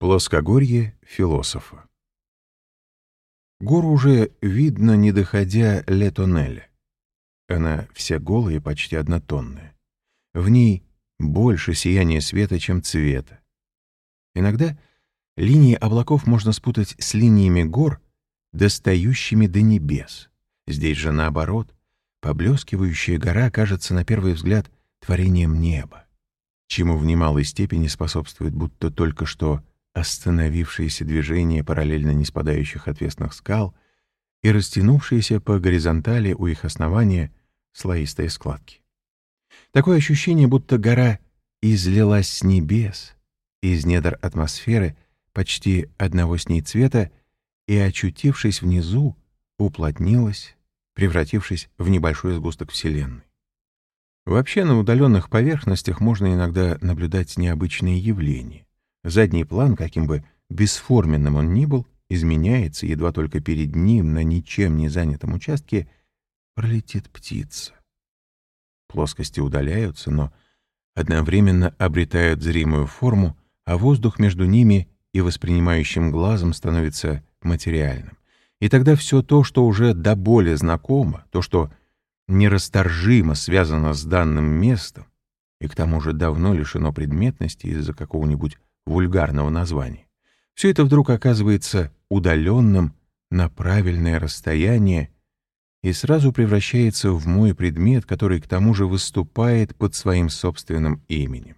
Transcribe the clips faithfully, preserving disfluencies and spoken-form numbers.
Плоскогорье философа. Гору уже видно, не доходя Ле-Тоннеля. Она вся голая и почти однотонная. В ней больше сияния света, чем цвета. Иногда линии облаков можно спутать с линиями гор, достающими до небес. Здесь же наоборот, поблескивающая гора кажется на первый взгляд творением неба, чему в немалой степени способствует будто только что остановившееся движение параллельно неспадающих отвесных скал и растянувшиеся по горизонтали у их основания слоистые складки. Такое ощущение, будто гора излилась с небес, из недр атмосферы почти одного с ней цвета, и, очутившись внизу, уплотнилась, превратившись в небольшой сгусток Вселенной. Вообще, на удаленных поверхностях можно иногда наблюдать необычные явления. Задний план, каким бы бесформенным он ни был, изменяется, едва только перед ним на ничем не занятом участке пролетит птица. Плоскости удаляются, но одновременно обретают зримую форму, а воздух между ними и воспринимающим глазом становится материальным. И тогда все то, что уже до боли знакомо, то, что нерасторжимо связано с данным местом и к тому же давно лишено предметности из-за какого-нибудь вульгарного названия, все это вдруг оказывается удаленным на правильное расстояние и сразу превращается в мой предмет, который к тому же выступает под своим собственным именем.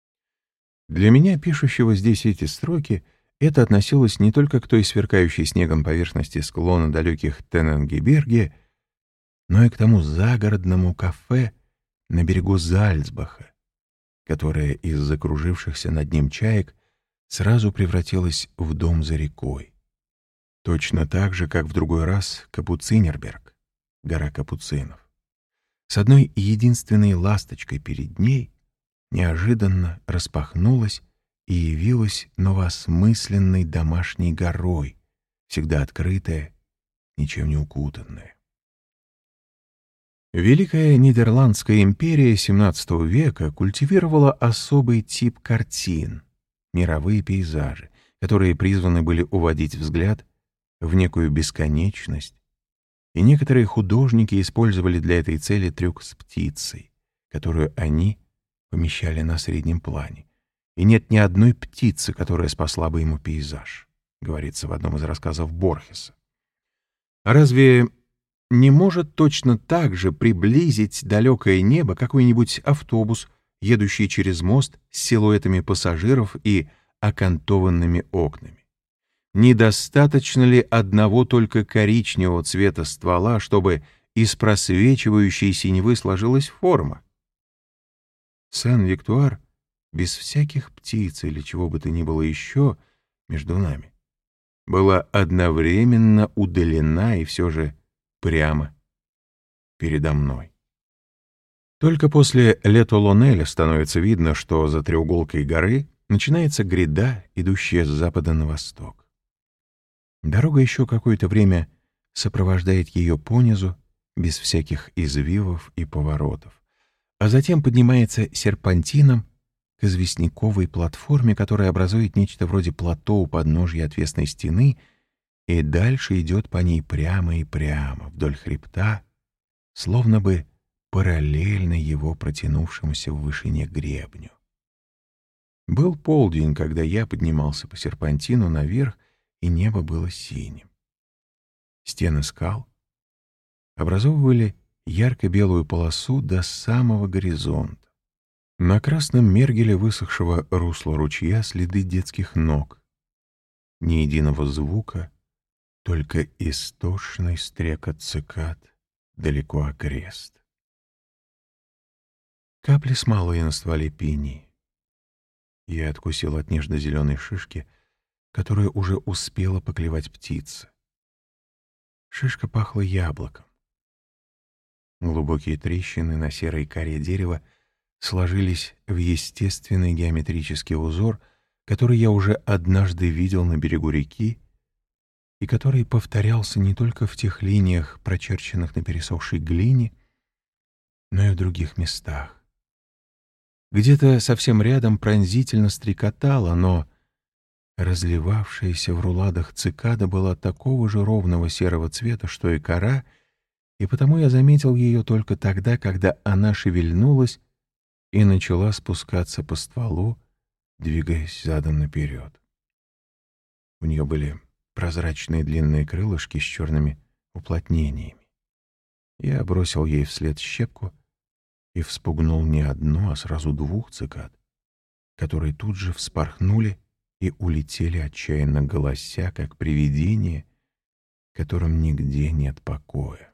Для меня, пишущего здесь эти строки, это относилось не только к той сверкающей снегом поверхности склона далеких Тенненгеберге, но и к тому загородному кафе на берегу Зальцбаха, которое из закружившихся над ним чаек сразу превратилось в дом за рекой. Точно так же, как в другой раз Капуцинерберг, гора капуцинов. С одной единственной ласточкой перед ней неожиданно распахнулась и явилась новоосмысленной домашней горой, всегда открытая, ничем не укутанная. Великая Нидерландская империя семнадцатого века культивировала особый тип картин — мировые пейзажи, которые призваны были уводить взгляд в некую бесконечность, и некоторые художники использовали для этой цели трюк с птицей, которую они помещали на среднем плане. И нет ни одной птицы, которая спасла бы ему пейзаж, говорится в одном из рассказов Борхеса. А разве не может точно так же приблизить далекое небо какой-нибудь автобус, едущий через мост с силуэтами пассажиров и окантованными окнами? Недостаточно ли одного только коричневого цвета ствола, чтобы из просвечивающей синевы сложилась форма? Сен-Виктуар без всяких птиц или чего бы то ни было еще между нами была одновременно удалена и все же прямо передо мной. Только после Ле-Толоннеля становится видно, что за треуголкой горы начинается гряда, идущая с запада на восток. Дорога еще какое-то время сопровождает ее понизу, без всяких извивов и поворотов, а затем поднимается серпантином к известняковой платформе, которая образует нечто вроде плато у подножья отвесной стены, и дальше идет по ней прямо и прямо вдоль хребта, словно бы параллельно его протянувшемуся в вышине гребню. Был полдень, когда я поднимался по серпантину наверх, и небо было синим. Стены скал образовывали ярко-белую полосу до самого горизонта. На красном мергеле высохшего русла ручья следы детских ног. Ни единого звука, только истошный стрекот цикад далеко окрест. Капли смолы на стволе пинии. Я откусил от нежно-зеленой шишки, которую уже успела поклевать птица. Шишка пахла яблоком. Глубокие трещины на серой коре дерева сложились в естественный геометрический узор, который я уже однажды видел на берегу реки и который повторялся не только в тех линиях, прочерченных на пересохшей глине, но и в других местах. Где-то совсем рядом пронзительно стрекотало, но Разливавшаяся в руладах цикада была такого же ровного серого цвета, что и кора, и потому я заметил ее только тогда, когда она шевельнулась и начала спускаться по стволу, двигаясь задом наперед. У нее были прозрачные длинные крылышки с черными уплотнениями. Я бросил ей вслед щепку и вспугнул не одну, а сразу двух цикад, которые тут же вспорхнули и улетели, отчаянно голося, как привидения, которым нигде нет покоя.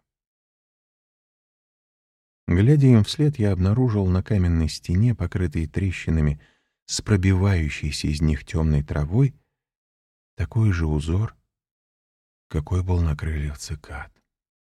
Глядя им вслед, я обнаружил на каменной стене, покрытой трещинами, с пробивающейся из них темной травой, такой же узор, какой был на крыльях цикад.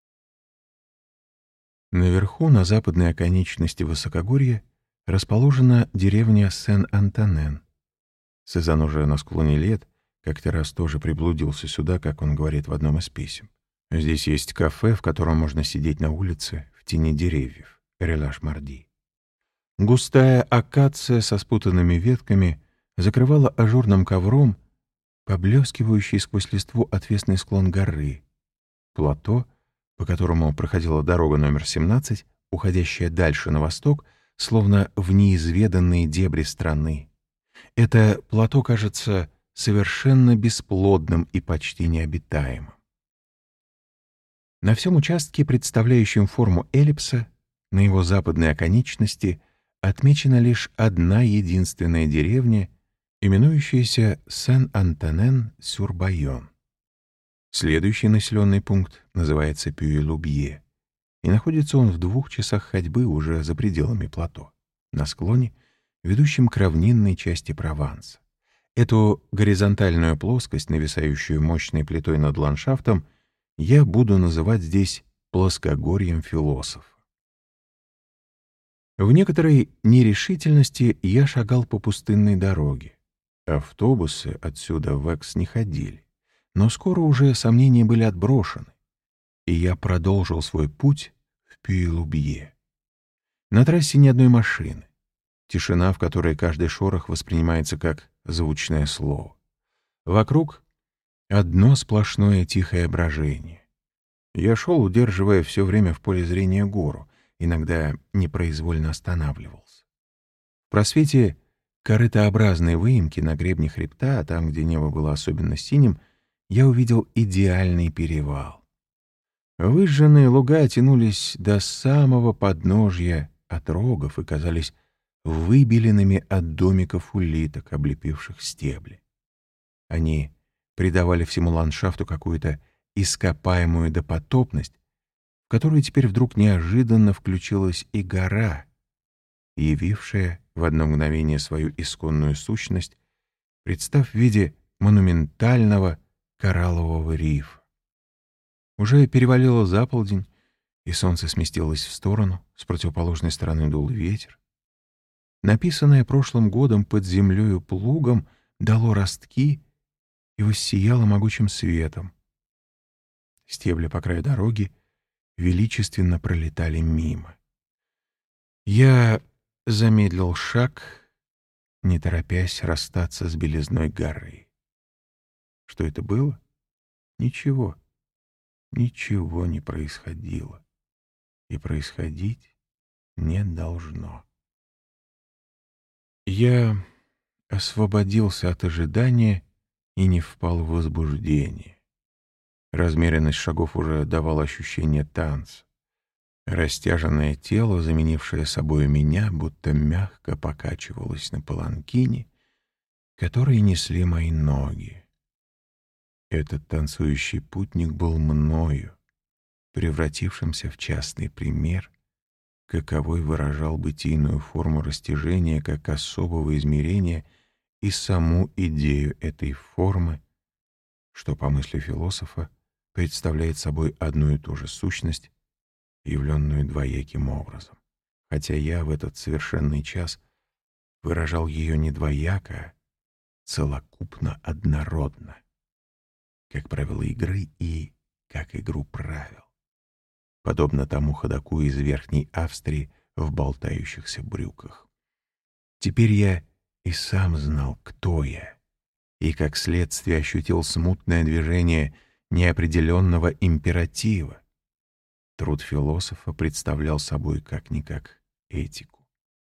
Наверху, на западной оконечности высокогорья, расположена деревня Сен-Антонен. Сезанн уже на склоне лет как-то раз тоже приблудился сюда, как он говорит в одном из писем. Здесь есть кафе, в котором можно сидеть на улице в тени деревьев, Релаш-Марди. Густая акация со спутанными ветками закрывала ажурным ковром поблескивающий сквозь листву отвесный склон горы, плато, по которому проходила дорога номер семнадцать, уходящая дальше на восток, словно в неизведанные дебри страны. Это плато кажется совершенно бесплодным и почти необитаемым. На всем участке, представляющем форму эллипса, на его западной оконечности отмечена лишь одна единственная деревня, именующаяся Сен-Антонен-сюр-Байон. Следующий населенный пункт называется Пюи-Лубье, и находится он в двух часах ходьбы уже за пределами плато, на склоне, ведущем к равнинной части Прованса. Эту горизонтальную плоскость, нависающую мощной плитой над ландшафтом, я буду называть здесь плоскогорьем философа. В некоторой нерешительности я шагал по пустынной дороге. Автобусы отсюда в Экс не ходили, но скоро уже сомнения были отброшены, и я продолжил свой путь в Пюи-Лубье. На трассе ни одной машины. Тишина, в которой каждый шорох воспринимается как звучное слово. Вокруг одно сплошное тихое брожение. Я шел, удерживая все время в поле зрения гору, иногда непроизвольно останавливался. В просвете корытообразной выемки на гребне хребта, а там, где небо было особенно синим, я увидел идеальный перевал. Выжженные луга тянулись до самого подножья отрогов и казались выбеленными от домиков улиток, облепивших стебли. Они придавали всему ландшафту какую-то ископаемую допотопность, в которую теперь вдруг неожиданно включилась и гора, явившая в одно мгновение свою исконную сущность, представ в виде монументального кораллового рифа. Уже перевалило за полдень, и солнце сместилось в сторону, с противоположной стороны дул ветер. Написанное прошлым годом под землею плугом дало ростки и воссияло могучим светом. Стебли по краю дороги величественно пролетали мимо. Я замедлил шаг, не торопясь расстаться с белизной горы. Что это было? Ничего. Ничего не происходило. И происходить не должно. Я освободился от ожидания и не впал в возбуждение. Размеренность шагов уже давала ощущение танца. Растяженное тело, заменившее собой меня, будто мягко покачивалось на паланкине, который несли мои ноги. Этот танцующий путник был мною, превратившимся в частный пример, каковой выражал бытийную форму растяжения как особого измерения и саму идею этой формы, что, по мысли философа, представляет собой одну и ту же сущность, явленную двояким образом, хотя я в этот совершенный час выражал ее не двояко, а целокупно однородно, как правило игры и как игру правил, подобно тому ходоку из Верхней Австрии в болтающихся брюках. Теперь я и сам знал, кто я, и, как следствие, ощутил смутное движение неопределенного императива. Труд философа представлял собой как-никак этику.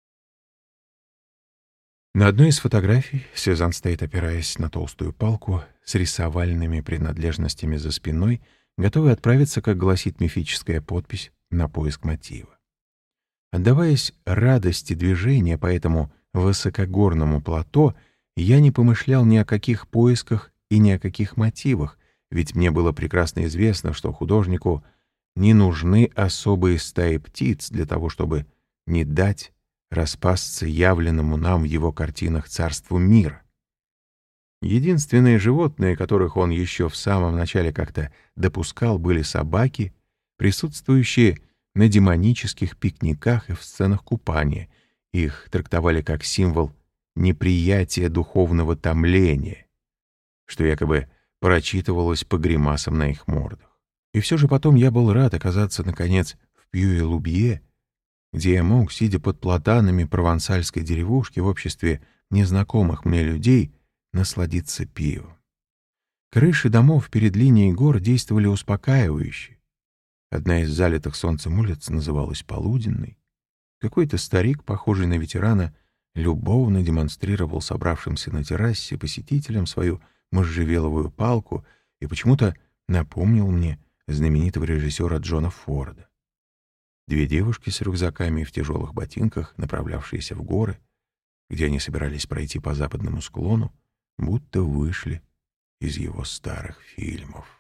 На одной из фотографий Сезанн стоит, опираясь на толстую палку, с рисовальными принадлежностями за спиной, готовый отправиться, как гласит мифическая подпись, на поиск мотива. Отдаваясь радости движения по этому высокогорному плато, я не помышлял ни о каких поисках и ни о каких мотивах, ведь мне было прекрасно известно, что художнику не нужны особые стаи птиц для того, чтобы не дать распасться явленному нам в его картинах царству мира. Единственные животные, которых он еще в самом начале как-то допускал, были собаки, присутствующие на демонических пикниках и в сценах купания. Их трактовали как символ неприятия духовного томления, что якобы прочитывалось по гримасам на их мордах. И все же потом я был рад оказаться, наконец, в Пьюэ-Лубье, где я мог, сидя под платанами провансальской деревушки в обществе незнакомых мне людей, насладиться пивом. Крыши домов перед линией гор действовали успокаивающе. Одна из залитых солнцем улиц называлась Полуденной. Какой-то старик, похожий на ветерана, любовно демонстрировал собравшимся на террасе посетителям свою можжевеловую палку и почему-то напомнил мне знаменитого режиссера Джона Форда. Две девушки с рюкзаками в тяжелых ботинках, направлявшиеся в горы, где они собирались пройти по западному склону, будто вышли из его старых фильмов.